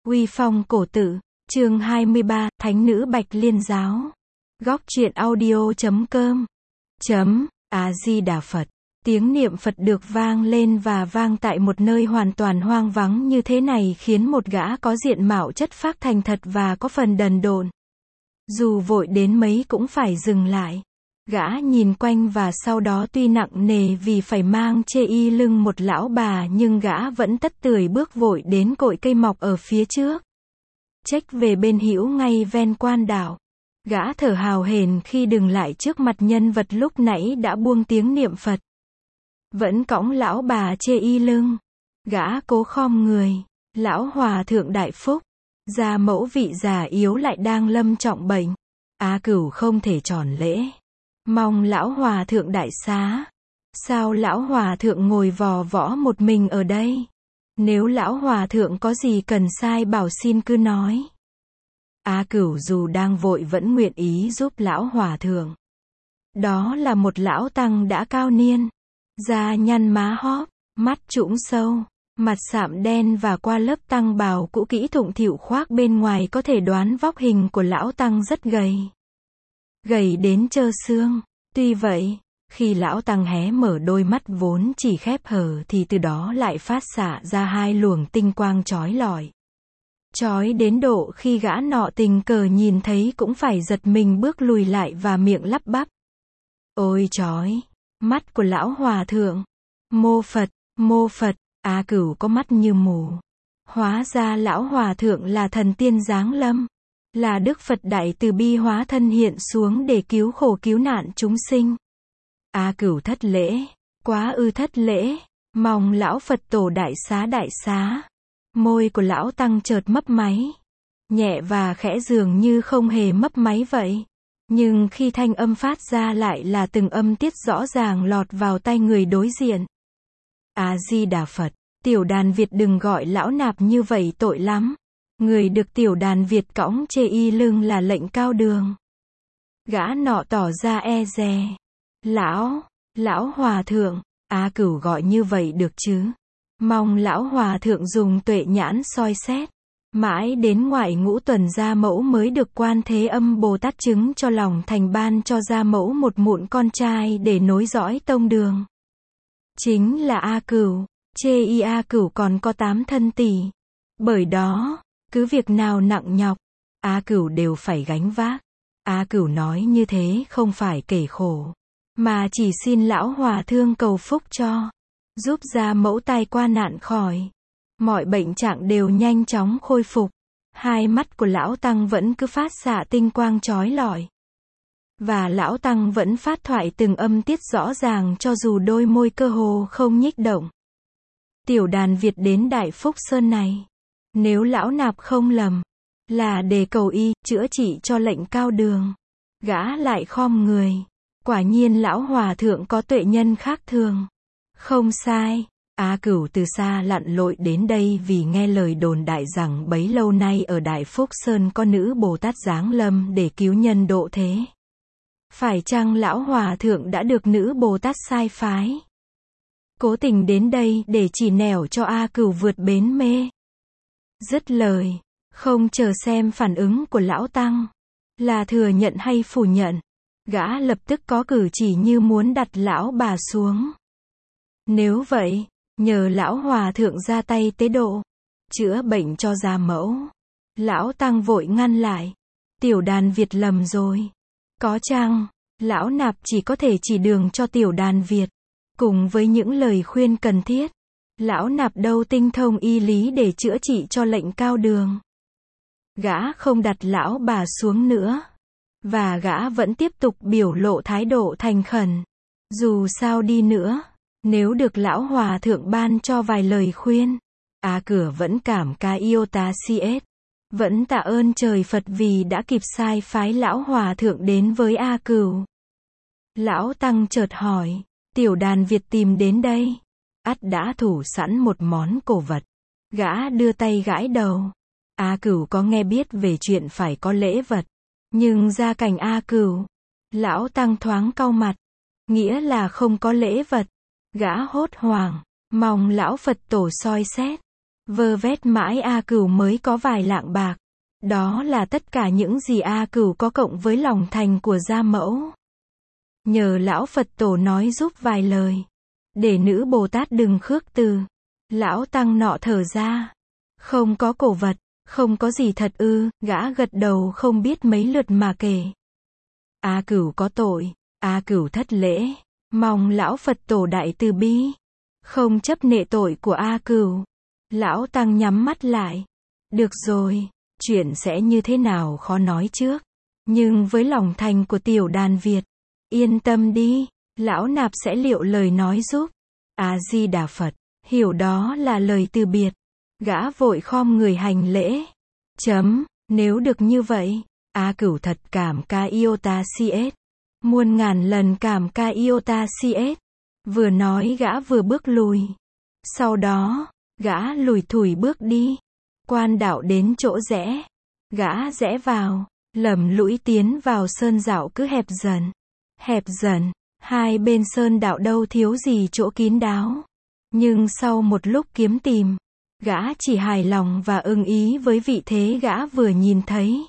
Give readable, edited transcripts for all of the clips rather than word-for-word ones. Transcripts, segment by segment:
Uy phong cổ tự, chương 23, Thánh nữ Bạch Liên giáo. Góc truyện audio.com. A Di Đà Phật. Tiếng niệm Phật được vang lên và vang tại một nơi hoàn toàn hoang vắng như thế này khiến một gã có diện mạo chất phác thành thật và có phần đần độn. Dù vội đến mấy cũng phải dừng lại. Gã nhìn quanh và sau đó tuy nặng nề vì phải mang chê y lưng một lão bà nhưng gã vẫn tất tưởi bước vội đến cội cây mọc ở phía trước. Chếch về bên hữu ngay ven quan đạo. Gã thở hào hển khi dừng lại trước mặt nhân vật lúc nãy đã buông tiếng niệm Phật. Vẫn cõng lão bà chê y lưng. Gã cố khom người. Lão hòa thượng đại phúc. Gia mẫu vị già yếu lại đang lâm trọng bệnh. A Cửu không thể tròn lễ. Mong lão hòa thượng đại xá. Sao lão hòa thượng ngồi vò võ một mình ở đây? Nếu lão hòa thượng có gì cần sai bảo xin cứ nói. A Cửu dù đang vội vẫn nguyện ý giúp lão hòa thượng. Đó là một lão tăng đã cao niên. Da nhăn má hóp, mắt trũng sâu, mặt sạm đen và qua lớp tăng bào cũ kỹ thụng thỉu khoác bên ngoài có thể đoán vóc hình của lão tăng rất gầy. Gầy đến trơ xương. Tuy vậy, khi lão tăng hé mở đôi mắt vốn chỉ khép hờ thì từ đó lại phát xạ ra hai luồng tinh quang chói lọi. Chói đến độ khi gã nọ tình cờ nhìn thấy cũng phải giật mình bước lùi lại và miệng lắp bắp. Ôi chói! Mắt của lão hòa thượng. Mô Phật, mô Phật, A Cửu có mắt như mù. Hóa ra lão hòa thượng là thần tiên giáng lâm. Là Đức Phật Đại Từ Bi hóa thân hiện xuống để cứu khổ cứu nạn chúng sinh. A Cửu thất lễ, quá ư thất lễ, mong lão Phật tổ đại xá đại xá. Môi của lão tăng chợt mấp máy. Nhẹ và khẽ dường như không hề mấp máy vậy. Nhưng khi thanh âm phát ra lại là từng âm tiết rõ ràng lọt vào tai người đối diện. A Di Đà Phật, tiểu đàn Việt đừng gọi lão nạp như vậy tội lắm. Người được tiểu đàn Việt cõng chê y lưng là lệnh cao đường. Gã nọ tỏ ra e dè. Lão hòa thượng, A Cửu gọi như vậy được chứ? Mong lão hòa thượng dùng tuệ nhãn soi xét. Mãi đến ngoại ngũ tuần Gia Mẫu mới được Quan Thế Âm Bồ Tát chứng cho lòng thành ban cho Gia Mẫu một mụn con trai để nối dõi tông đường. Chính là A Cửu. Chê y A Cửu còn có 8 thân tỷ. Bởi đó, cứ việc nào nặng nhọc, A Cửu đều phải gánh vác. A Cửu nói như thế không phải kể khổ, mà chỉ xin lão hòa thượng cầu phúc cho, giúp Gia Mẫu tai qua nạn khỏi. Mọi bệnh trạng đều nhanh chóng khôi phục. Hai mắt của lão tăng vẫn cứ phát xạ tinh quang chói lọi. Và lão tăng vẫn phát thoại từng âm tiết rõ ràng cho dù đôi môi cơ hồ không nhích động. Tiểu đàn Việt đến Đại Phúc Sơn này, nếu lão nạp không lầm, là để cầu y, chữa trị cho lệnh cao đường. Gã lại khom người. Quả nhiên lão hòa thượng có tuệ nhân khác thường. Không sai. A Cửu từ xa lặn lội đến đây vì nghe lời đồn đại rằng bấy lâu nay ở Đại Phúc Sơn có nữ Bồ Tát giáng lâm để cứu nhân độ thế. Phải chăng lão hòa thượng đã được nữ Bồ Tát sai phái? Cố tình đến đây để chỉ nẻo cho A Cửu vượt bến mê. Dứt lời, không chờ xem phản ứng của lão tăng, là thừa nhận hay phủ nhận, gã lập tức có cử chỉ như muốn đặt lão bà xuống. Nếu vậy, nhờ lão hòa thượng ra tay tế độ, chữa bệnh cho Gia Mẫu. Lão tăng vội ngăn lại. Tiểu đàn Việt lầm rồi. Có chăng, lão nạp chỉ có thể chỉ đường cho tiểu đàn Việt, cùng với những lời khuyên cần thiết. Lão nạp đâu tinh thông y lý để chữa trị cho lệnh cao đường. Gã không đặt lão bà xuống nữa. Và gã vẫn tiếp tục biểu lộ thái độ thành khẩn. Dù sao đi nữa, nếu được lão hòa thượng ban cho vài lời khuyên, A Cửu vẫn cảm ca iota siết. Vẫn tạ ơn trời Phật vì đã kịp sai phái lão hòa thượng đến với A Cửu. Lão tăng chợt hỏi, tiểu đàn Việt tìm đến đây, ắt đã thủ sẵn một món cổ vật. Gã đưa tay gãi đầu. A Cửu có nghe biết về chuyện phải có lễ vật, nhưng gia cảnh A Cửu, lão tăng thoáng cau mặt, nghĩa là không có lễ vật. Gã hốt hoảng, mong lão Phật tổ soi xét. Vơ vét mãi A Cửu mới có vài lạng bạc. Đó là tất cả những gì A Cửu có cộng với lòng thành của gia mẫu. Nhờ lão Phật tổ nói giúp vài lời. Để nữ Bồ Tát đừng khước từ. Lão tăng nọ thở ra. Không có cổ vật, không có gì thật ư, gã gật đầu không biết mấy lượt mà kể. A Cửu có tội, A Cửu thất lễ, mong lão Phật tổ đại từ bi, không chấp nệ tội của A Cửu. Lão tăng nhắm mắt lại. Được rồi, chuyện sẽ như thế nào khó nói trước. Nhưng với lòng thành của tiểu đàn Việt, yên tâm đi, lão nạp sẽ liệu lời nói giúp. A-di-đà Phật, hiểu đó là lời từ biệt. Gã vội khom người hành lễ. Nếu được như vậy, A Cửu thật cảm ca iota cs. Muôn ngàn lần cảm ca iota cs. Vừa nói gã vừa bước lùi. Sau đó, gã lùi thủi bước đi. Quan đạo đến chỗ rẽ. Gã rẽ vào, lầm lũi tiến vào sơn dạo cứ hẹp dần. Hẹp dần, hai bên sơn đạo đâu thiếu gì chỗ kín đáo. Nhưng sau một lúc kiếm tìm, gã chỉ hài lòng và ưng ý với vị thế gã vừa nhìn thấy.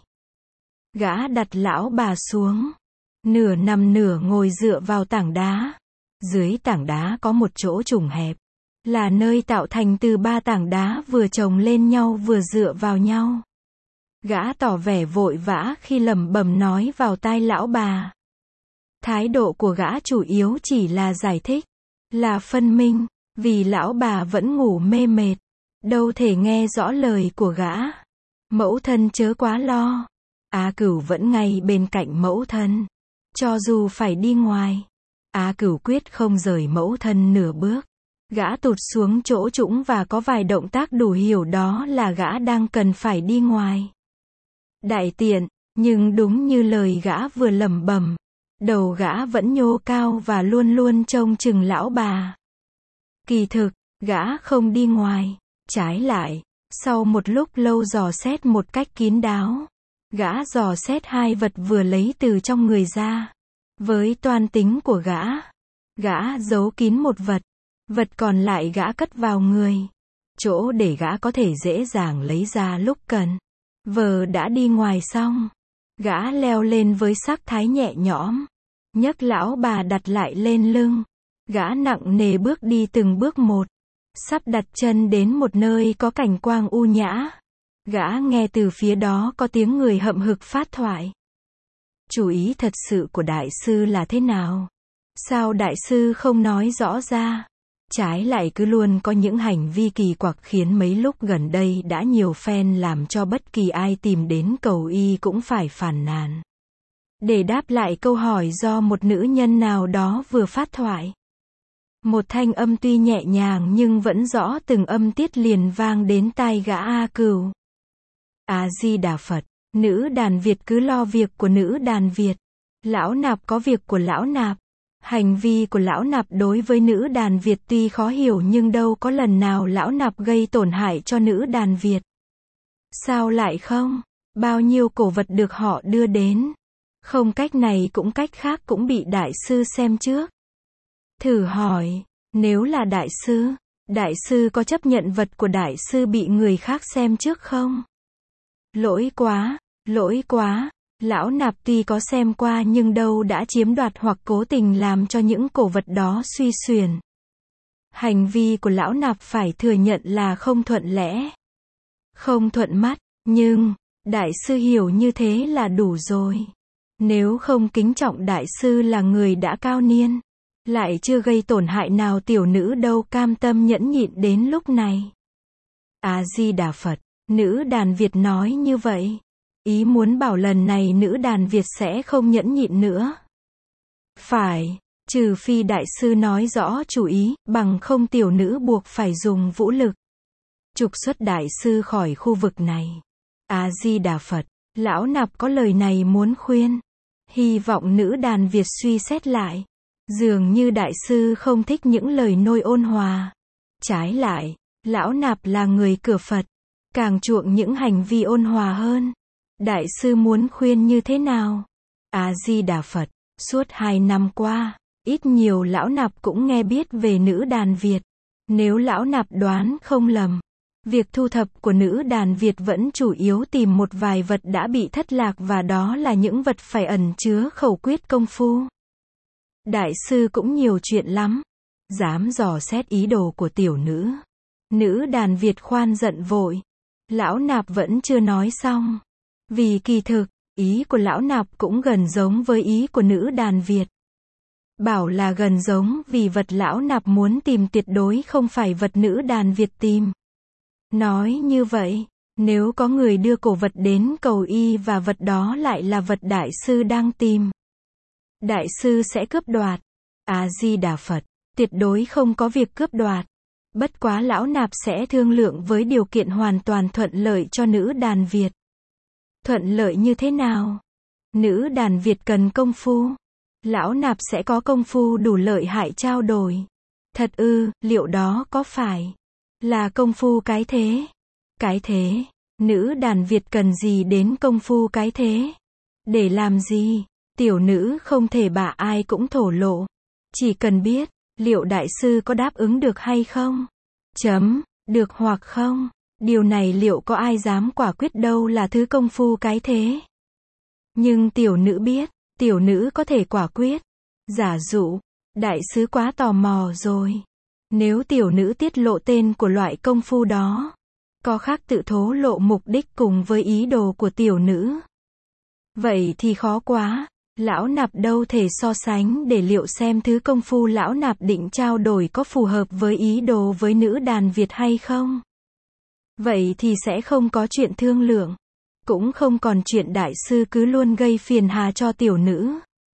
Gã đặt lão bà xuống. Nửa nằm nửa ngồi dựa vào tảng đá. Dưới tảng đá có một chỗ trùng hẹp. Là nơi tạo thành từ ba tảng đá vừa chồng lên nhau vừa dựa vào nhau. Gã tỏ vẻ vội vã khi lẩm bẩm nói vào tai lão bà. Thái độ của gã chủ yếu chỉ là giải thích, là phân minh, vì lão bà vẫn ngủ mê mệt, đâu thể nghe rõ lời của gã. Mẫu thân chớ quá lo. A Cửu vẫn ngay bên cạnh mẫu thân. Cho dù phải đi ngoài, A Cửu quyết không rời mẫu thân nửa bước. Gã tụt xuống chỗ trũng và có vài động tác đủ hiểu đó là gã đang cần phải đi ngoài. Đại tiện, nhưng đúng như lời gã vừa lẩm bẩm, đầu gã vẫn nhô cao và luôn luôn trông chừng lão bà. Kỳ thực, gã không đi ngoài, trái lại, sau một lúc lâu dò xét một cách kín đáo, gã dò xét hai vật vừa lấy từ trong người ra. Với toan tính của gã giấu kín một vật, vật còn lại gã cất vào người, chỗ để gã có thể dễ dàng lấy ra lúc cần. Vờ đã đi ngoài xong, gã leo lên với sắc thái nhẹ nhõm, nhấc lão bà đặt lại lên lưng. Gã nặng nề bước đi từng bước một, sắp đặt chân đến một nơi có cảnh quang u nhã. Gã nghe từ phía đó có tiếng người hậm hực phát thoại. Chủ ý thật sự của đại sư là thế nào? Sao đại sư không nói rõ ra? Trái lại cứ luôn có những hành vi kỳ quặc khiến mấy lúc gần đây đã nhiều fan làm cho bất kỳ ai tìm đến cầu y cũng phải phàn nàn. Để đáp lại câu hỏi do một nữ nhân nào đó vừa phát thoại, một thanh âm tuy nhẹ nhàng nhưng vẫn rõ từng âm tiết liền vang đến tai gã A Cửu. A-di-đà Phật, nữ đàn Việt cứ lo việc của nữ đàn Việt. Lão nạp có việc của lão nạp. Hành vi của lão nạp đối với nữ đàn Việt tuy khó hiểu nhưng đâu có lần nào lão nạp gây tổn hại cho nữ đàn Việt. Sao lại không? Bao nhiêu cổ vật được họ đưa đến. Không cách này cũng cách khác cũng bị đại sư xem trước. Thử hỏi, nếu là đại sư có chấp nhận vật của đại sư bị người khác xem trước không? Lỗi quá, lão nạp tuy có xem qua nhưng đâu đã chiếm đoạt hoặc cố tình làm cho những cổ vật đó suy xuyển. Hành vi của lão nạp phải thừa nhận là không thuận lẽ, không thuận mắt, nhưng đại sư hiểu như thế là đủ rồi. Nếu không kính trọng đại sư là người đã cao niên, lại chưa gây tổn hại nào tiểu nữ đâu cam tâm nhẫn nhịn đến lúc này. A-di-đà Phật, nữ đàn Việt nói như vậy, ý muốn bảo lần này nữ đàn Việt sẽ không nhẫn nhịn nữa. Phải, trừ phi đại sư nói rõ chủ ý, bằng không tiểu nữ buộc phải dùng vũ lực trục xuất đại sư khỏi khu vực này. A-di-đà Phật, lão nạp có lời này muốn khuyên. Hy vọng nữ đàn Việt suy xét lại. Dường như đại sư không thích những lời nôi ôn hòa. Trái lại, lão nạp là người cửa Phật, càng chuộng những hành vi ôn hòa hơn. Đại sư muốn khuyên như thế nào? A-di-đà Phật, suốt 2 năm qua, ít nhiều lão nạp cũng nghe biết về nữ đàn Việt. Nếu lão nạp đoán không lầm, Việc thu thập của nữ đàn Việt vẫn chủ yếu tìm một vài vật đã bị thất lạc và đó là những vật phải ẩn chứa khẩu quyết công phu. Đại sư cũng nhiều chuyện lắm, dám dò xét ý đồ của tiểu nữ. Nữ đàn Việt khoan giận vội. Lão nạp vẫn chưa nói xong. Vì kỳ thực, ý của lão nạp cũng gần giống với ý của nữ đàn Việt. Bảo là gần giống vì vật lão nạp muốn tìm tuyệt đối không phải vật nữ đàn Việt tìm. Nói như vậy, nếu có người đưa cổ vật đến cầu y và vật đó lại là vật đại sư đang tìm, đại sư sẽ cướp đoạt. A Di Đà Phật, tuyệt đối không có việc cướp đoạt. Bất quá lão nạp sẽ thương lượng với điều kiện hoàn toàn thuận lợi cho nữ đàn Việt. Thuận lợi như thế nào? Nữ đàn Việt cần công phu. Lão nạp sẽ có công phu đủ lợi hại trao đổi. Thật ư, liệu đó có phải là công phu cái thế? Cái thế? Nữ đàn Việt cần gì đến công phu cái thế? Để làm gì? Tiểu nữ không thể bảo ai cũng thổ lộ. Chỉ cần biết, liệu đại sư có đáp ứng được hay không? Được hoặc không? Điều này liệu có ai dám quả quyết đâu là thứ công phu cái thế? Nhưng tiểu nữ biết, tiểu nữ có thể quả quyết. Giả dụ, đại sứ quá tò mò rồi. Nếu tiểu nữ tiết lộ tên của loại công phu đó, có khác tự thố lộ mục đích cùng với ý đồ của tiểu nữ. Vậy thì khó quá, lão nạp đâu thể so sánh để liệu xem thứ công phu lão nạp định trao đổi có phù hợp với ý đồ với nữ đàn Việt hay không. Vậy thì sẽ không có chuyện thương lượng, cũng không còn chuyện đại sư cứ luôn gây phiền hà cho tiểu nữ.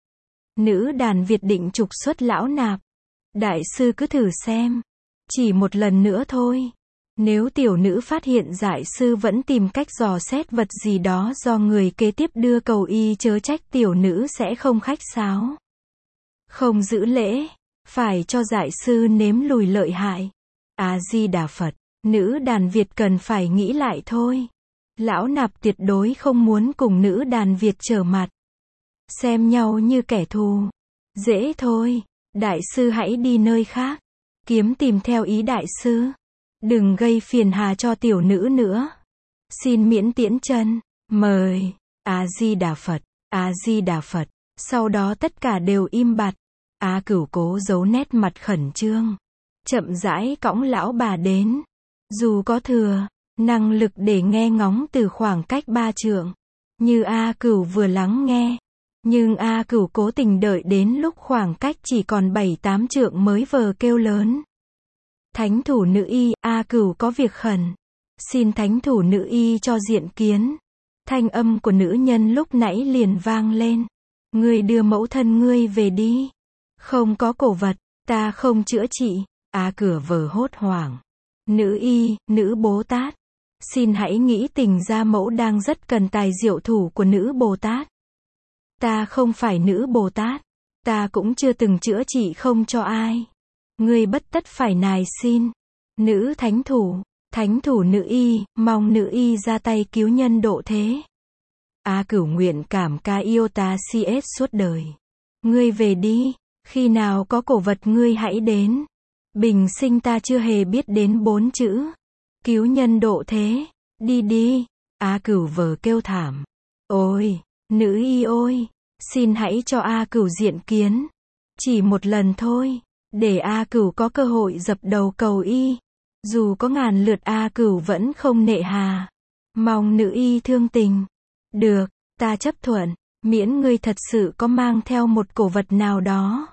Nữ đàn Việt định trục xuất lão nạp. Đại sư cứ thử xem. Chỉ một lần nữa thôi. Nếu tiểu nữ phát hiện đại sư vẫn tìm cách dò xét vật gì đó do người kế tiếp đưa cầu y, chớ trách tiểu nữ sẽ không khách sáo, không giữ lễ, phải cho đại sư nếm lùi lợi hại. A Di Đà Phật, nữ đàn Việt cần phải nghĩ lại thôi. Lão nạp tuyệt đối không muốn cùng nữ đàn Việt trở mặt, xem nhau như kẻ thù. Dễ thôi, đại sư hãy đi nơi khác, kiếm tìm theo ý đại sư. Đừng gây phiền hà cho tiểu nữ nữa. Xin miễn tiễn chân, mời. A Di Đà Phật, A Di Đà Phật. Sau đó tất cả đều im bặt. A Cửu cố giấu nét mặt khẩn trương, chậm rãi cõng lão bà đến. Dù có thừa năng lực để nghe ngóng từ khoảng cách 3 trượng, như A Cửu vừa lắng nghe, nhưng A Cửu cố tình đợi đến lúc khoảng cách chỉ còn 7-8 trượng mới vờ kêu lớn. Thánh thủ nữ y, A Cửu có việc khẩn. Xin thánh thủ nữ y cho diện kiến. Thanh âm của nữ nhân lúc nãy liền vang lên. Ngươi đưa mẫu thân ngươi về đi. Không có cổ vật, ta không chữa trị. A Cửu vờ hốt hoảng. Nữ y, nữ Bồ Tát. Xin hãy nghĩ tình gia mẫu đang rất cần tài diệu thủ của nữ Bồ Tát. Ta không phải nữ Bồ Tát. Ta cũng chưa từng chữa trị không cho ai. Ngươi bất tất phải nài xin. Nữ thánh thủ nữ y, mong nữ y ra tay cứu nhân độ thế. A Cửu nguyện cảm ca yêu ta CS suốt đời. Ngươi về đi, khi nào có cổ vật ngươi hãy đến. Bình sinh ta chưa hề biết đến 4 chữ. Cứu nhân độ thế, đi đi. A Cửu vờ kêu thảm. Ôi, nữ y ôi, xin hãy cho A Cửu diện kiến. Chỉ một lần thôi. Để A Cửu có cơ hội dập đầu cầu y. Dù có ngàn lượt A Cửu vẫn không nệ hà. Mong nữ y thương tình. Được, ta chấp thuận, miễn ngươi thật sự có mang theo một cổ vật nào đó.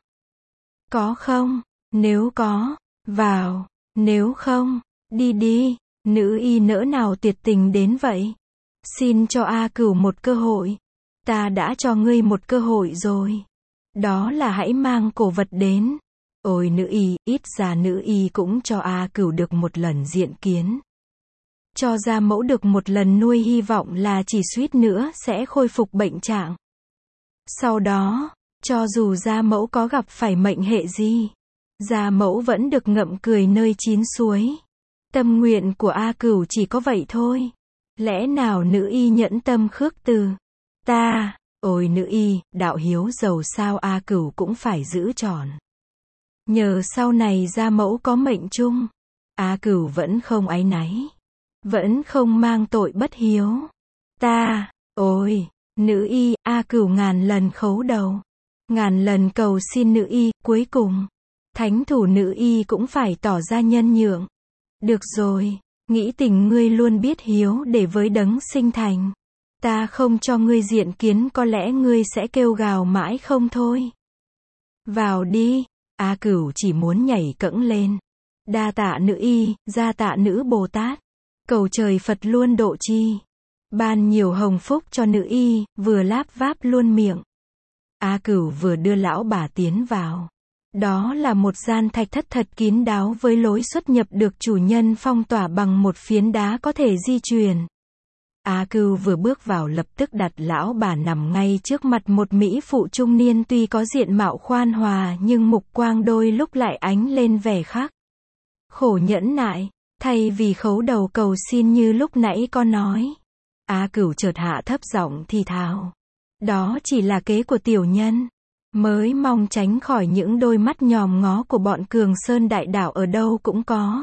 Có không? Nếu có, vào. Nếu không, đi đi. Nữ y nỡ nào tuyệt tình đến vậy? Xin cho A Cửu một cơ hội. Ta đã cho ngươi một cơ hội rồi. Đó là hãy mang cổ vật đến. Ôi nữ y, ít ra nữ y cũng cho A Cửu được một lần diện kiến. Cho gia mẫu được một lần nuôi hy vọng là chỉ suýt nữa sẽ khôi phục bệnh trạng. Sau đó, cho dù gia mẫu có gặp phải mệnh hệ gì, gia mẫu vẫn được ngậm cười nơi chín suối. Tâm nguyện của A Cửu chỉ có vậy thôi. Lẽ nào nữ y nhẫn tâm khước từ? Ta, ôi nữ y, đạo hiếu dầu sao A Cửu cũng phải giữ tròn. Nhờ sau này gia mẫu có mệnh chung, A Cửu vẫn không áy náy. vẫn không mang tội bất hiếu. Ta, ôi, nữ y, A Cửu ngàn lần khấu đầu, ngàn lần cầu xin nữ y, cuối cùng, thánh thủ nữ y cũng phải tỏ ra nhân nhượng. Được rồi, nghĩ tình ngươi luôn biết hiếu để với đấng sinh thành. Ta không cho ngươi diện kiến có lẽ ngươi sẽ kêu gào mãi không thôi. Vào đi, A Cửu chỉ muốn nhảy cẫng lên. Đa tạ nữ y, gia tạ nữ Bồ Tát. Cầu trời Phật luôn độ chi. Ban nhiều hồng phúc cho nữ y, vừa láp váp luôn miệng. A Cửu vừa đưa lão bà tiến vào. Đó là một gian thạch thất thật kín đáo với lối xuất nhập được chủ nhân phong tỏa bằng một phiến đá có thể di chuyển. A Cửu vừa bước vào lập tức đặt lão bà nằm ngay trước mặt một mỹ phụ trung niên tuy có diện mạo khoan hòa nhưng mục quang đôi lúc lại ánh lên vẻ khác. Khổ nhẫn nại, thay vì khấu đầu cầu xin như lúc nãy con nói. A Cửu chợt hạ thấp giọng thì thào. Đó chỉ là kế của tiểu nhân. Mới mong tránh khỏi những đôi mắt nhòm ngó của bọn Cường Sơn đại đạo ở đâu cũng có.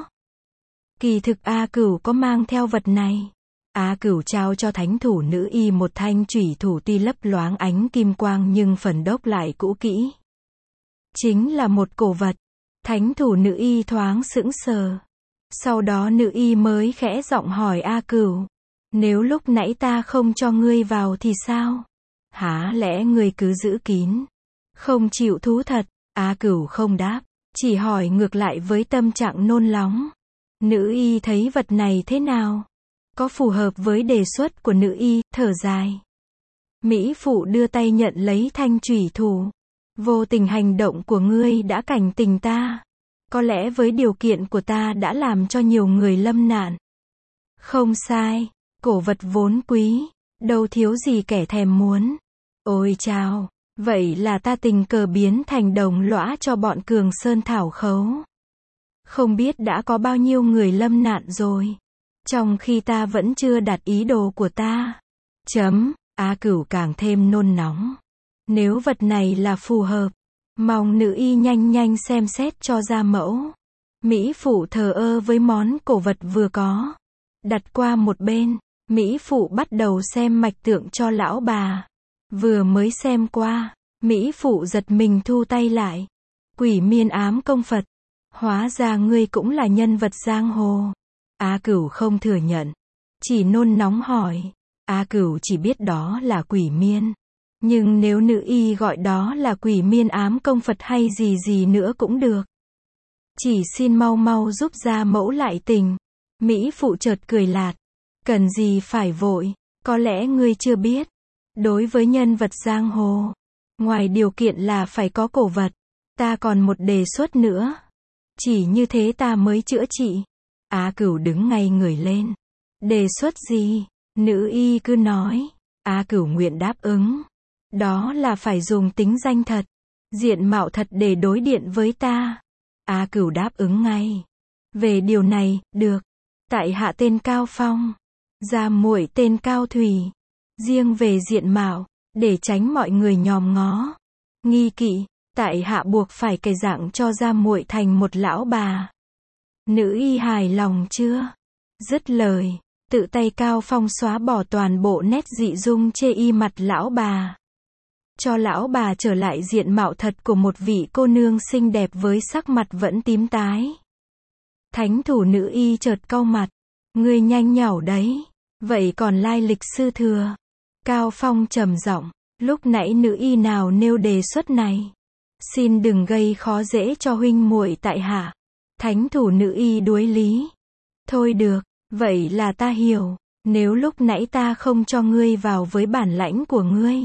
Kỳ thực A Cửu có mang theo vật này. A Cửu trao cho thánh thủ nữ y một thanh chủy thủ tuy lấp loáng ánh kim quang nhưng phần đốc lại cũ kỹ. Chính là một cổ vật. Thánh thủ nữ y thoáng sững sờ. Sau đó nữ y mới khẽ giọng hỏi A Cửu. Nếu lúc nãy ta không cho ngươi vào thì sao? Há lẽ ngươi cứ giữ kín? Không chịu thú thật? A Cửu không đáp, chỉ hỏi ngược lại với tâm trạng nôn nóng. Nữ y thấy vật này thế nào? Có phù hợp với đề xuất của nữ y, thở dài. Mỹ phụ đưa tay nhận lấy thanh chủy thủ. Vô tình hành động của ngươi đã cảnh tỉnh ta. Có lẽ với điều kiện của ta đã làm cho nhiều người lâm nạn. Không sai, cổ vật vốn quý, đâu thiếu gì kẻ thèm muốn. Ôi chao, vậy là ta tình cờ biến thành đồng lõa cho bọn Cường Sơn thảo khấu. Không biết đã có bao nhiêu người lâm nạn rồi. Trong khi ta vẫn chưa đạt ý đồ của ta. A Cửu càng thêm nôn nóng. Nếu vật này là phù hợp, mong nữ y nhanh nhanh xem xét cho ra mẫu. Mỹ phụ thờ ơ với món cổ vật vừa có. Đặt qua một bên, Mỹ phụ bắt đầu xem mạch tượng cho lão bà. Vừa mới xem qua, Mỹ phụ giật mình thu tay lại. Quỷ miên ám công Phật. Hóa ra ngươi cũng là nhân vật giang hồ. A Cửu không thừa nhận. Chỉ nôn nóng hỏi. A Cửu chỉ biết đó là quỷ miên. Nhưng nếu nữ y gọi đó là quỷ miên ám công Phật hay gì gì nữa cũng được. Chỉ xin mau mau giúp gia mẫu lại tình. Mỹ phụ chợt cười lạt. Cần gì phải vội, có lẽ ngươi chưa biết. Đối với nhân vật giang hồ, ngoài điều kiện là phải có cổ vật, ta còn một đề xuất nữa. Chỉ như thế ta mới chữa trị. A Cửu đứng ngay người lên. Đề xuất gì? Nữ y cứ nói. A Cửu nguyện đáp ứng. Đó là phải dùng tính danh thật, diện mạo thật để đối điện với ta. A Cửu đáp ứng ngay. Về điều này, được. Tại hạ tên Cao Phong, gia muội tên Cao Thủy. Riêng về diện mạo, để tránh mọi người nhòm ngó, nghi kỵ, tại hạ buộc phải cải dạng cho gia muội thành một lão bà. Nữ y hài lòng chưa? Dứt lời, tự tay Cao Phong xóa bỏ toàn bộ nét dị dung chê y mặt lão bà. Cho lão bà trở lại diện mạo thật của một vị cô nương xinh đẹp với sắc mặt vẫn tím tái. Thánh thủ nữ y chợt cau mặt. Ngươi nhanh nhảu đấy. Vậy còn lai lịch sư thừa? Cao Phong trầm giọng. Lúc nãy nữ y nào nêu đề xuất này? Xin đừng gây khó dễ cho huynh muội tại hạ. Thánh thủ nữ y đuối lý. Thôi được, vậy là ta hiểu. Nếu lúc nãy ta không cho ngươi vào với bản lãnh của ngươi,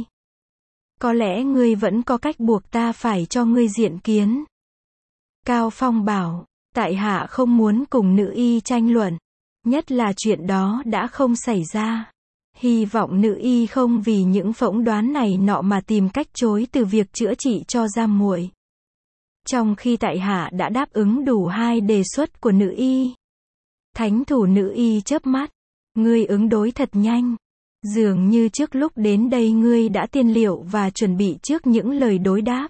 có lẽ ngươi vẫn có cách buộc ta phải cho ngươi diện kiến. Cao Phong bảo, tại hạ không muốn cùng nữ y tranh luận. Nhất là chuyện đó đã không xảy ra. Hy vọng nữ y không vì những phỏng đoán này nọ mà tìm cách chối từ việc chữa trị cho gia muội. Trong khi tại hạ đã đáp ứng đủ hai đề xuất của nữ y. Thánh thủ nữ y chớp mắt. Ngươi ứng đối thật nhanh. Dường như trước lúc đến đây ngươi đã tiên liệu và chuẩn bị trước những lời đối đáp.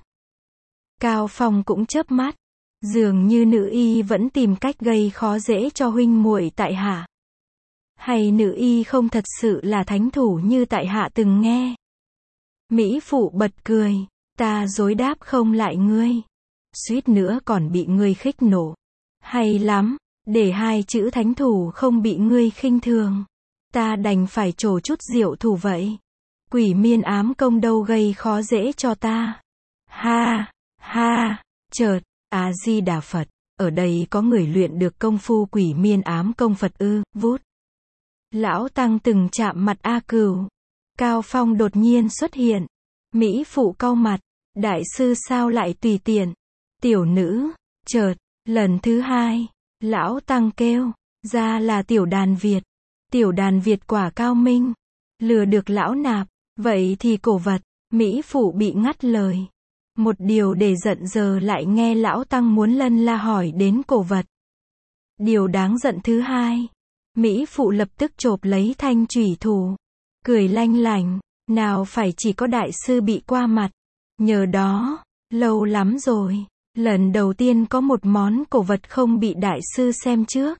Cao Phong cũng chớp mắt. Dường như nữ y vẫn tìm cách gây khó dễ cho huynh muội tại hạ. Hay nữ y không thật sự là thánh thủ như tại hạ từng nghe? Mỹ Phụ bật cười. Ta dối đáp không lại ngươi. Suýt nữa còn bị ngươi khích nộ. Hay lắm, để hai chữ thánh thủ không bị ngươi khinh thường. Ta đành phải trổ chút diệu thủ vậy. Quỷ miên ám công đâu gây khó dễ cho ta. Ha, ha, chợt, A-di-đà Phật. Ở đây có người luyện được công phu quỷ miên ám công Phật ư? Vút. Lão Tăng từng chạm mặt A Cửu. Cao Phong đột nhiên xuất hiện. Mỹ Phụ cau mặt. Đại sư sao lại tùy tiện? Tiểu nữ. Chợt, lần thứ hai, Lão Tăng kêu. Ra là tiểu đàn Việt. Tiểu đàn Việt quả cao minh. Lừa được lão nạp. Vậy thì cổ vật. Mỹ Phụ bị ngắt lời. Một điều để giận giờ lại nghe Lão Tăng muốn lân la hỏi đến cổ vật. Điều đáng giận thứ hai. Mỹ Phụ lập tức chộp lấy thanh chủy thủ. Cười lanh lảnh. Nào phải chỉ có đại sư bị qua mặt. Nhờ đó, lâu lắm rồi. Lần đầu tiên có một món cổ vật không bị đại sư xem trước.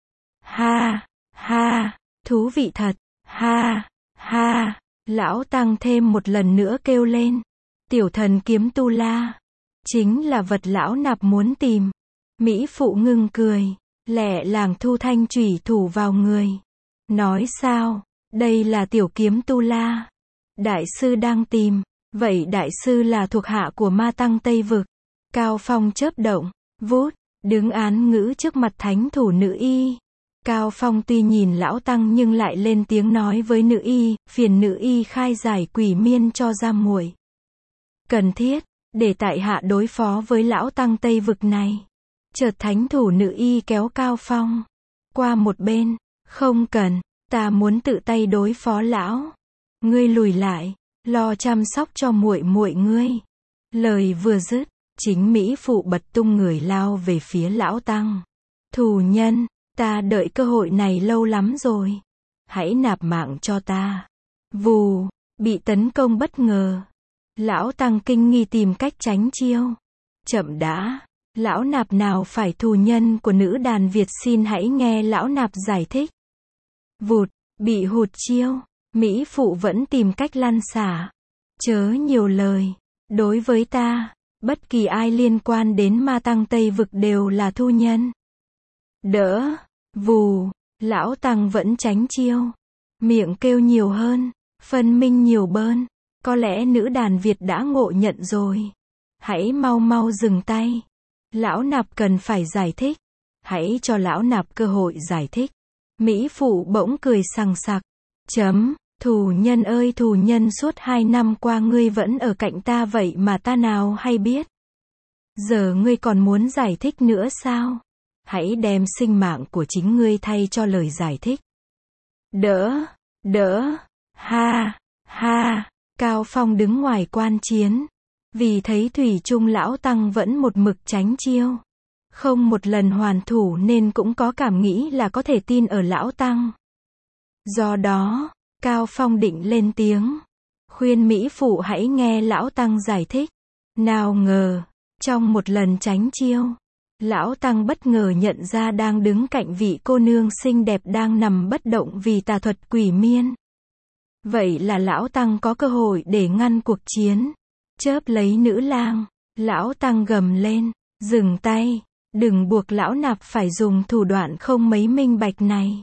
Ha, ha, thú vị thật. Ha, ha. Lão Tăng thêm một lần nữa kêu lên. Tiểu thần kiếm tu la. Chính là vật lão nạp muốn tìm. Mỹ Phụ ngưng cười. Lẹ làng thu thanh chủy thủ vào người. Nói sao? Đây là tiểu kiếm tu la. Đại sư đang tìm. Vậy đại sư là thuộc hạ của ma tăng Tây Vực. Cao Phong chớp động. Vút. Đứng án ngữ trước mặt thánh thủ nữ y. Cao Phong tuy nhìn lão tăng nhưng lại lên tiếng nói với nữ y, phiền nữ y khai giải quỷ miên cho ra muội. Cần thiết, để tại hạ đối phó với lão tăng Tây Vực này. Chợt thánh thủ nữ y kéo Cao Phong qua một bên. Không cần, ta muốn tự tay đối phó lão. Ngươi lùi lại, lo chăm sóc cho muội muội ngươi. Lời vừa dứt, chính Mỹ Phụ bật tung người lao về phía lão tăng. Thù nhân, ta đợi cơ hội này lâu lắm rồi. Hãy nạp mạng cho ta. Vù, bị tấn công bất ngờ. Lão tăng kinh nghi tìm cách tránh chiêu. Chậm đã, lão nạp nào phải thù nhân của nữ đàn Việt, xin hãy nghe lão nạp giải thích. Vụt, bị hụt chiêu. Mỹ Phụ vẫn tìm cách lăn xả. Chớ nhiều lời. Đối với ta, bất kỳ ai liên quan đến ma tăng Tây Vực đều là thu nhân. Đỡ. Vù. Lão tăng vẫn tránh chiêu. Miệng kêu nhiều hơn. Phân minh nhiều bơn. Có lẽ nữ đàn Việt đã ngộ nhận rồi. Hãy mau mau dừng tay. Lão nạp cần phải giải thích. Hãy cho lão nạp cơ hội giải thích. Mỹ Phụ bỗng cười sằng sặc. Thù nhân ơi thù nhân, suốt 2 năm qua ngươi vẫn ở cạnh ta vậy mà ta nào hay biết. Giờ ngươi còn muốn giải thích nữa sao? Hãy đem sinh mạng của chính ngươi thay cho lời giải thích. Đỡ, đỡ, ha, ha. Cao Phong đứng ngoài quan chiến. Vì thấy thủy chung lão tăng vẫn một mực tránh chiêu. Không một lần hoàn thủ nên cũng có cảm nghĩ là có thể tin ở lão tăng. Do đó, Cao Phong định lên tiếng. Khuyên Mỹ Phụ hãy nghe lão tăng giải thích. Nào ngờ, trong một lần tránh chiêu, lão tăng bất ngờ nhận ra đang đứng cạnh vị cô nương xinh đẹp đang nằm bất động vì tà thuật quỷ miên. Vậy là lão tăng có cơ hội để ngăn cuộc chiến. Chớp lấy nữ lang, lão tăng gầm lên. Dừng tay, đừng buộc lão nạp phải dùng thủ đoạn không mấy minh bạch này.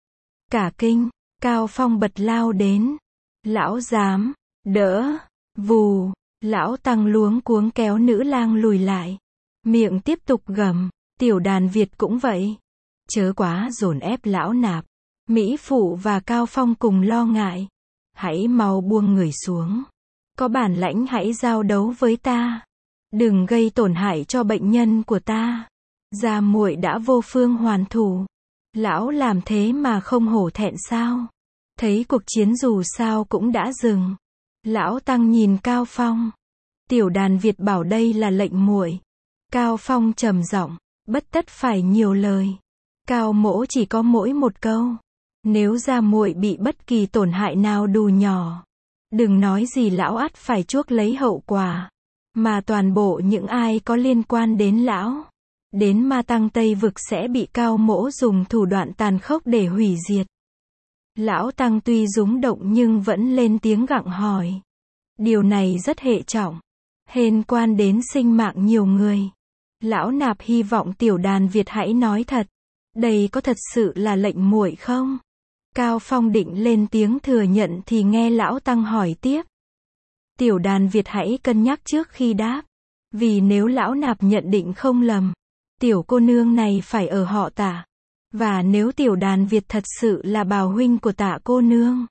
Cả kinh, Cao Phong bật lao đến. Lão dám, đỡ, vù. Lão tăng luống cuống kéo nữ lang lùi lại. Miệng tiếp tục gầm, tiểu đàn Việt cũng vậy. Chớ quá dồn ép lão nạp. Mỹ Phụ và Cao Phong cùng lo ngại. Hãy mau buông người xuống. Có bản lãnh hãy giao đấu với ta. Đừng gây tổn hại cho bệnh nhân của ta. Gia muội đã vô phương hoàn thủ. Lão làm thế mà không hổ thẹn sao? Thấy cuộc chiến dù sao cũng đã dừng. Lão tăng nhìn Cao Phong. Tiểu đàn Việt bảo đây là lệnh muội. Cao Phong trầm giọng, bất tất phải nhiều lời. Cao mỗ chỉ có mỗi một câu. Nếu gia muội bị bất kỳ tổn hại nào dù nhỏ, đừng nói gì lão ắt phải chuốc lấy hậu quả. Mà toàn bộ những ai có liên quan đến lão, đến ma tăng Tây Vực sẽ bị Cao mỗ dùng thủ đoạn tàn khốc để hủy diệt. Lão Tăng tuy rúng động nhưng vẫn lên tiếng gặng hỏi. Điều này rất hệ trọng. Hên quan đến sinh mạng nhiều người. Lão Nạp hy vọng Tiểu Đàn Việt hãy nói thật. Đây có thật sự là lệnh muội không? Cao Phong định lên tiếng thừa nhận thì nghe Lão Tăng hỏi tiếp. Tiểu Đàn Việt hãy cân nhắc trước khi đáp. Vì nếu Lão Nạp nhận định không lầm, tiểu cô nương này phải ở họ Tạ. Và nếu Tiểu Đàn Việt thật sự là bào huynh của Tạ cô nương,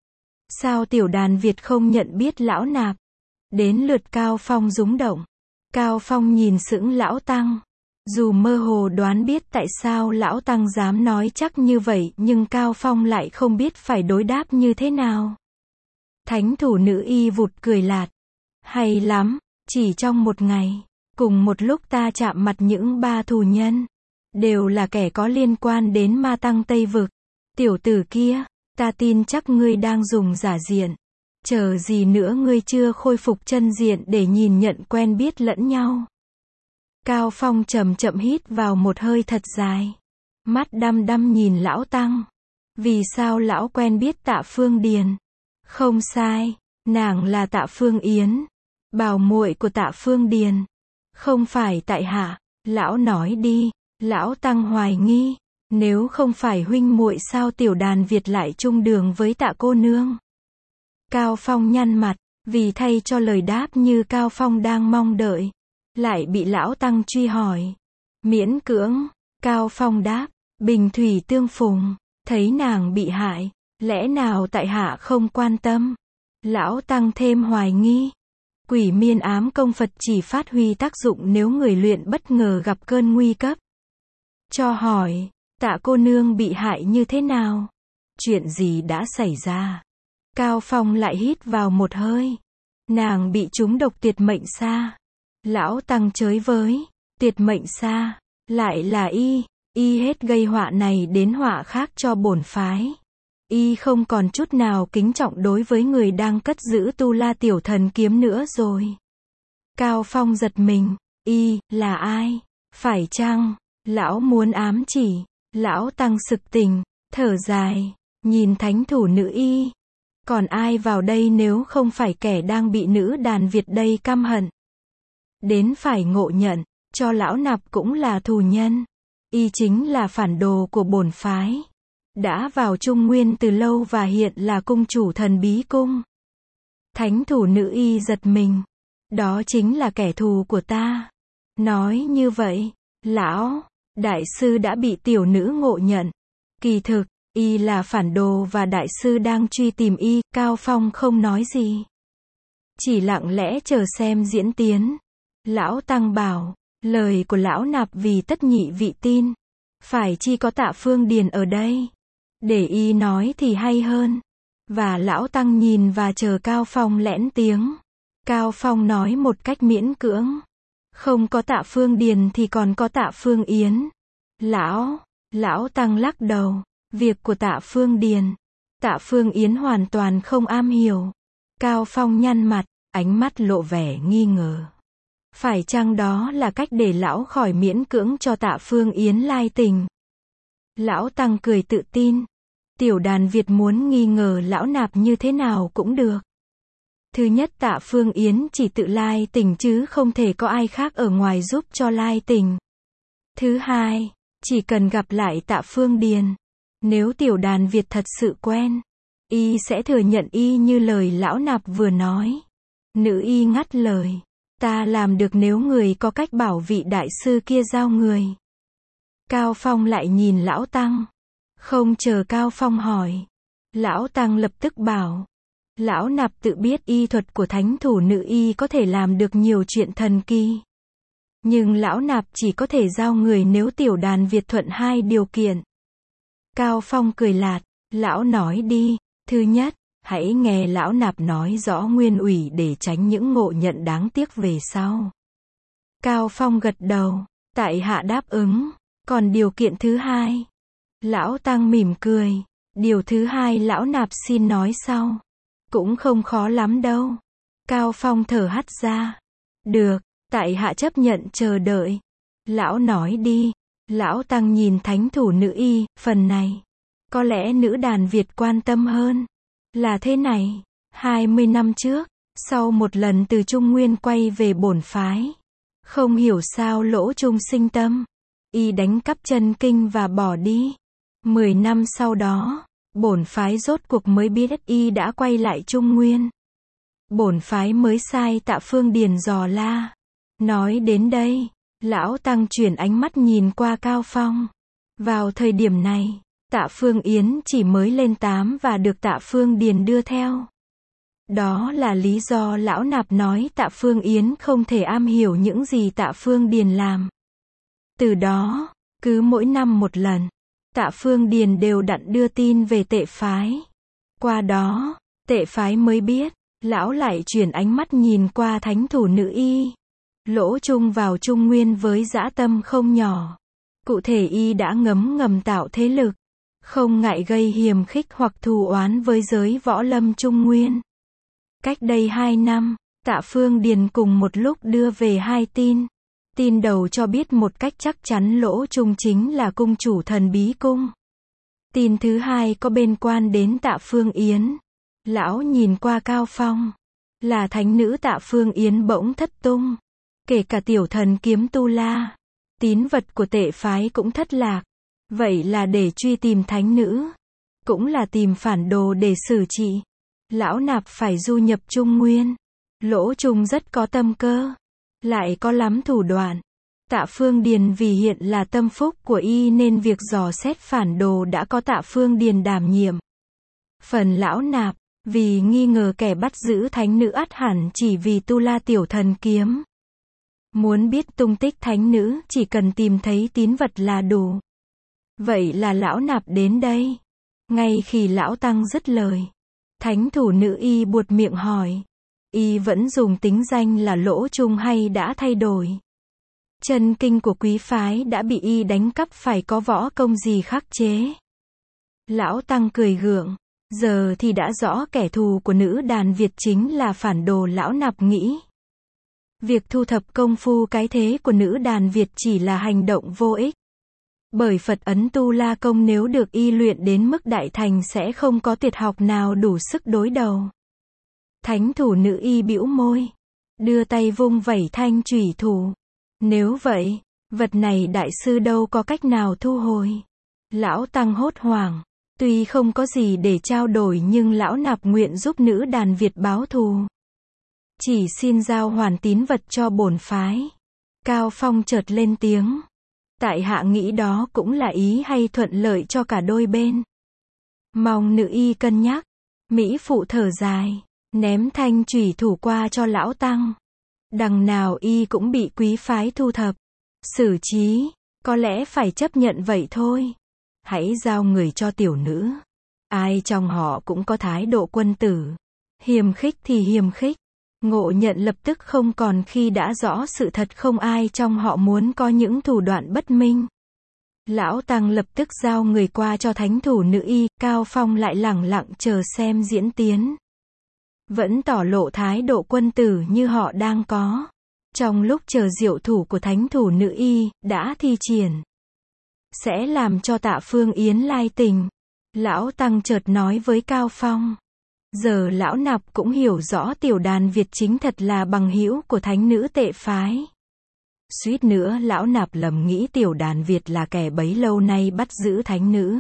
sao Tiểu Đàn Việt không nhận biết Lão Nạp? Đến lượt Cao Phong rúng động. Cao Phong nhìn sững Lão Tăng. Dù mơ hồ đoán biết tại sao Lão Tăng dám nói chắc như vậy nhưng Cao Phong lại không biết phải đối đáp như thế nào. Thánh thủ nữ y vụt cười lạt. Hay lắm, chỉ trong một ngày, cùng một lúc ta chạm mặt những 3 thù nhân. Đều là kẻ có liên quan đến ma tăng Tây Vực. Tiểu tử kia, ta tin chắc ngươi đang dùng giả diện. Chờ gì nữa ngươi chưa khôi phục chân diện để nhìn nhận quen biết lẫn nhau. Cao Phong chậm chậm hít vào một hơi thật dài. Mắt đăm đăm nhìn Lão Tăng. Vì sao lão quen biết Tạ Phương Điền? Không sai, nàng là Tạ Phương Yến, bảo muội của Tạ Phương Điền. Không phải tại hạ. Lão nói đi. Lão Tăng hoài nghi. Nếu không phải huynh muội sao Tiểu Đàn Việt lại chung đường với Tạ cô nương? Cao Phong nhăn mặt, vì thay cho lời đáp như Cao Phong đang mong đợi, lại bị Lão Tăng truy hỏi. Miễn cưỡng, Cao Phong đáp, bình thủy tương phùng, thấy nàng bị hại, lẽ nào tại hạ không quan tâm? Lão Tăng thêm hoài nghi. Quỷ miên ám công Phật chỉ phát huy tác dụng nếu người luyện bất ngờ gặp cơn nguy cấp. Cho hỏi, Tạ cô nương bị hại như thế nào? Chuyện gì đã xảy ra? Cao Phong lại hít vào một hơi. Nàng bị trúng độc tuyệt mệnh sa. Lão Tăng chới với, tuyệt mệnh sa, lại là y hết gây họa này đến họa khác cho bổn phái. Y không còn chút nào kính trọng đối với người đang cất giữ Tu La Tiểu Thần kiếm nữa rồi. Cao Phong giật mình, y là ai? Phải chăng lão muốn ám chỉ? Lão Tăng sực tỉnh, thở dài, nhìn thánh thủ nữ y. Còn ai vào đây nếu không phải kẻ đang bị nữ đàn Việt đây căm hận? Đến phải ngộ nhận, cho Lão Nạp cũng là thù nhân. Y chính là phản đồ của bổn phái. Đã vào Trung Nguyên từ lâu và hiện là cung chủ Thần Bí Cung. Thánh thủ nữ y giật mình. Đó chính là kẻ thù của ta. Nói như vậy, lão đại sư đã bị tiểu nữ ngộ nhận. Kỳ thực, y là phản đồ và đại sư đang truy tìm y. Cao Phong không nói gì, chỉ lặng lẽ chờ xem diễn tiến. Lão Tăng bảo, lời của Lão Nạp vì tất nhị vị tin. Phải chi có Tạ Phương Điền ở đây. Để y nói thì hay hơn. Và Lão Tăng nhìn và chờ Cao Phong lẽn tiếng. Cao Phong nói một cách miễn cưỡng. Không có Tạ Phương Điền thì còn có Tạ Phương Yến. Lão Tăng lắc đầu. Việc của Tạ Phương Điền, Tạ Phương Yến hoàn toàn không am hiểu. Cao Phong nhăn mặt, ánh mắt lộ vẻ nghi ngờ. Phải chăng đó là cách để lão khỏi miễn cưỡng cho Tạ Phương Yến lai tình? Lão Tăng cười tự tin. Tiểu Đàn Việt muốn nghi ngờ Lão Nạp như thế nào cũng được. Thứ nhất, Tạ Phương Yến chỉ tự lai tình chứ không thể có ai khác ở ngoài giúp cho lai tình. Thứ hai, chỉ cần gặp lại Tạ Phương Điền, nếu Tiểu Đàn Việt thật sự quen, y sẽ thừa nhận y như lời Lão Nạp vừa nói. Nữ y ngắt lời. Ta làm được nếu người có cách bảo vị đại sư kia giao người. Cao Phong lại nhìn Lão Tăng. Không chờ Cao Phong hỏi, Lão Tăng lập tức bảo. Lão Nạp tự biết y thuật của thánh thủ nữ y có thể làm được nhiều chuyện thần kỳ. Nhưng Lão Nạp chỉ có thể giao người nếu Tiểu Đàn Việt thuận 2 điều kiện. Cao Phong cười lạt. Lão nói đi. Thứ nhất, hãy nghe Lão Nạp nói rõ nguyên ủy để tránh những ngộ nhận đáng tiếc về sau. Cao Phong gật đầu. Tại hạ đáp ứng. Còn điều kiện thứ hai? Lão Tăng mỉm cười. Điều thứ hai Lão Nạp xin nói sau. Cũng không khó lắm đâu. Cao Phong thở hắt ra. Được, tại hạ chấp nhận chờ đợi. Lão nói đi. Lão Tăng nhìn thánh thủ nữ y, phần này Có lẽ nữ đàn Việt quan tâm hơn. Là thế này, 20 năm trước, sau một lần từ Trung Nguyên quay về bổn phái, không hiểu sao Lỗ Trung sinh tâm, y đánh cắp chân kinh và bỏ đi. 10 năm sau đó, bổn phái rốt cuộc mới biết y đã quay lại Trung Nguyên. Bổn phái mới sai Tạ Phương Điền dò la. Nói đến đây, lão tăng chuyển ánh mắt nhìn qua Cao Phong. Vào thời điểm này, Tạ Phương Yến chỉ mới lên 8 và được Tạ Phương Điền đưa theo. Đó là lý do lão nạp nói Tạ Phương Yến không thể am hiểu những gì Tạ Phương Điền làm. Từ đó, cứ mỗi năm một lần, Tạ Phương Điền đều đặn đưa tin về Tệ phái. Qua đó, Tệ phái mới biết, lão lại chuyển ánh mắt nhìn qua thánh thủ nữ y. Lỗ Trung vào Trung Nguyên với dã tâm không nhỏ. Cụ thể y đã ngấm ngầm tạo thế lực, không ngại gây hiềm khích hoặc thù oán với giới võ lâm Trung Nguyên. Cách đây 2 năm, Tạ Phương Điền cùng một lúc đưa về 2 tin. Tin đầu cho biết một cách chắc chắn Lỗ Trung chính là cung chủ Thần Bí Cung. Tin thứ hai có liên quan đến Tạ Phương Yến. Lão nhìn qua Cao Phong, là thánh nữ Tạ Phương Yến bỗng thất tung. Kể cả tiểu thần kiếm tu la, tín vật của Tệ phái cũng thất lạc. Vậy là để truy tìm thánh nữ, cũng là tìm phản đồ để xử trị. Lão nạp phải du nhập Trung Nguyên. Lỗ Trung rất có tâm cơ, lại có lắm thủ đoạn. Tạ Phương Điền vì hiện là tâm phúc của y nên việc dò xét phản đồ đã có Tạ Phương Điền đảm nhiệm. Phần lão nạp, vì nghi ngờ kẻ bắt giữ thánh nữ ắt hẳn chỉ vì tu la tiểu thần kiếm. Muốn biết tung tích thánh nữ chỉ cần tìm thấy tín vật là đủ. Vậy là lão nạp đến đây. Ngay khi lão tăng dứt lời, thánh thủ nữ y buột miệng hỏi. Y vẫn dùng tính danh là Lỗ Trung hay đã thay đổi? Chân kinh của quý phái đã bị y đánh cắp, phải có võ công gì khắc chế? Lão tăng cười gượng. Giờ thì đã rõ kẻ thù của nữ đàn Việt chính là phản đồ. Lão nạp nghĩ việc thu thập công phu cái thế của nữ đàn Việt chỉ là hành động vô ích. Bởi Phật ấn Tu La Công nếu được y luyện đến mức đại thành sẽ không có tuyệt học nào đủ sức đối đầu. Thánh thủ nữ y bĩu môi, đưa tay vung vẩy thanh chủy thủ. Nếu vậy, vật này đại sư đâu có cách nào thu hồi. Lão tăng hốt hoảng, tuy không có gì để trao đổi nhưng lão nạp nguyện giúp nữ đàn Việt báo thù. Chỉ xin giao hoàn tín vật cho bổn phái. Cao Phong chợt lên tiếng. Tại hạ nghĩ đó cũng là ý hay, thuận lợi cho cả đôi bên. Mong nữ y cân nhắc. Mỹ phụ thở dài, ném thanh chủy thủ qua cho lão tăng. Đằng nào y cũng bị quý phái thu thập, xử trí, có lẽ phải chấp nhận vậy thôi. Hãy giao người cho tiểu nữ. Ai trong họ cũng có thái độ quân tử. Hiềm khích thì hiềm khích. Ngộ Nhận lập tức không còn khi đã rõ sự thật, không ai trong họ muốn có những thủ đoạn bất minh. Lão tăng lập tức giao người qua cho thánh thủ nữ y. Cao Phong lại lẳng lặng chờ xem diễn tiến. Vẫn tỏ lộ thái độ quân tử như họ đang có. Trong lúc chờ diệu thủ của thánh thủ nữ y đã thi triển, sẽ làm cho Tạ Phương Yến lai tình. Lão tăng chợt nói với Cao Phong. Giờ lão nạp cũng hiểu rõ tiểu đàn Việt chính thật là bằng hữu của thánh nữ Tệ phái. Suýt nữa lão nạp lầm nghĩ tiểu đàn Việt là kẻ bấy lâu nay bắt giữ thánh nữ.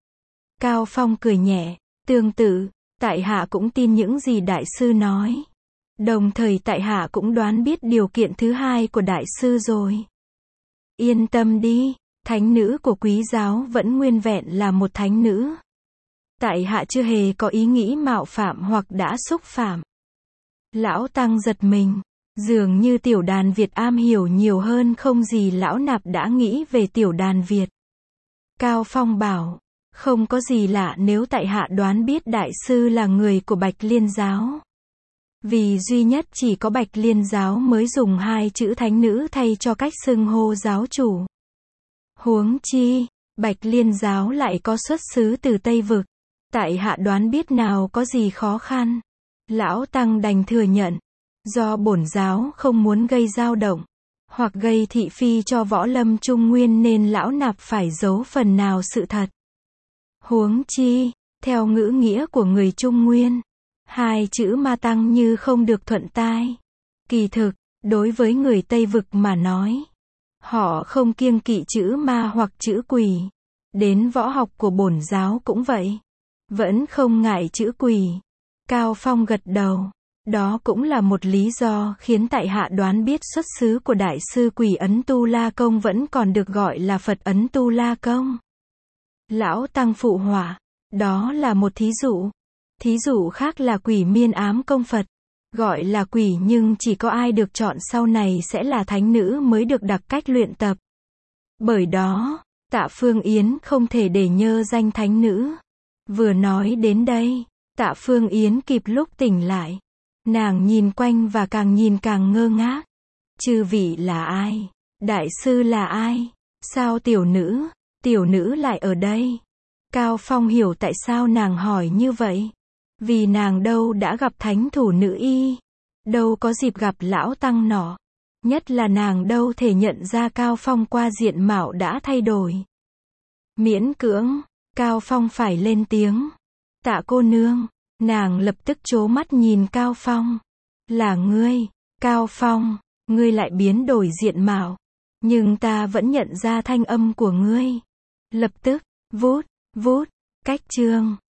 Cao Phong cười nhẹ, tương tự, tại hạ cũng tin những gì đại sư nói. Đồng thời tại hạ cũng đoán biết điều kiện thứ hai của đại sư rồi. Yên tâm đi, thánh nữ của quý giáo vẫn nguyên vẹn là một thánh nữ. Tại hạ chưa hề có ý nghĩ mạo phạm hoặc đã xúc phạm. Lão tăng giật mình, dường như tiểu đàn Việt am hiểu nhiều hơn không gì lão nạp đã nghĩ về tiểu đàn Việt. Cao Phong bảo, không có gì lạ nếu tại hạ đoán biết đại sư là người của Bạch Liên giáo. Vì duy nhất chỉ có Bạch Liên giáo mới dùng 2 chữ thánh nữ thay cho cách xưng hô giáo chủ. Huống chi, Bạch Liên giáo lại có xuất xứ từ Tây Vực. Tại hạ đoán biết nào có gì khó khăn. Lão tăng đành thừa nhận. Do bổn giáo không muốn gây dao động, hoặc gây thị phi cho võ lâm Trung Nguyên nên lão nạp phải giấu phần nào sự thật. Huống chi, theo ngữ nghĩa của người Trung Nguyên, hai chữ ma tăng như không được thuận tai. Kỳ thực, đối với người Tây Vực mà nói, họ không kiêng kỵ chữ ma hoặc chữ quỷ. Đến võ học của bổn giáo cũng vậy. Vẫn không ngại chữ quỷ. Cao Phong gật đầu. Đó cũng là một lý do khiến tại hạ đoán biết xuất xứ của đại sư quỷ Ấn Tu La Công vẫn còn được gọi là Phật Ấn Tu La Công. Lão Tăng phụ họa. Đó là một thí dụ. Thí dụ khác là quỷ miên ám công Phật. Gọi là quỷ nhưng chỉ có ai được chọn sau này sẽ là thánh nữ mới được đặc cách luyện tập. Bởi đó, Tạ Phương Yến không thể để nhơ danh thánh nữ. Vừa nói đến đây, Tạ Phương Yến kịp lúc tỉnh lại. Nàng nhìn quanh và càng nhìn càng ngơ ngác. Chư vị là ai? Đại sư là ai? Sao tiểu nữ lại ở đây? Cao Phong hiểu tại sao nàng hỏi như vậy. Vì nàng đâu đã gặp thánh thủ nữ y. Đâu có dịp gặp lão tăng nọ. Nhất là nàng đâu thể nhận ra Cao Phong qua diện mạo đã thay đổi. Miễn cưỡng, Cao Phong phải lên tiếng. Tạ cô nương. Nàng lập tức trố mắt nhìn Cao Phong. Là ngươi, Cao Phong, ngươi lại biến đổi diện mạo. Nhưng ta vẫn nhận ra thanh âm của ngươi. Lập tức, vút, cách chương.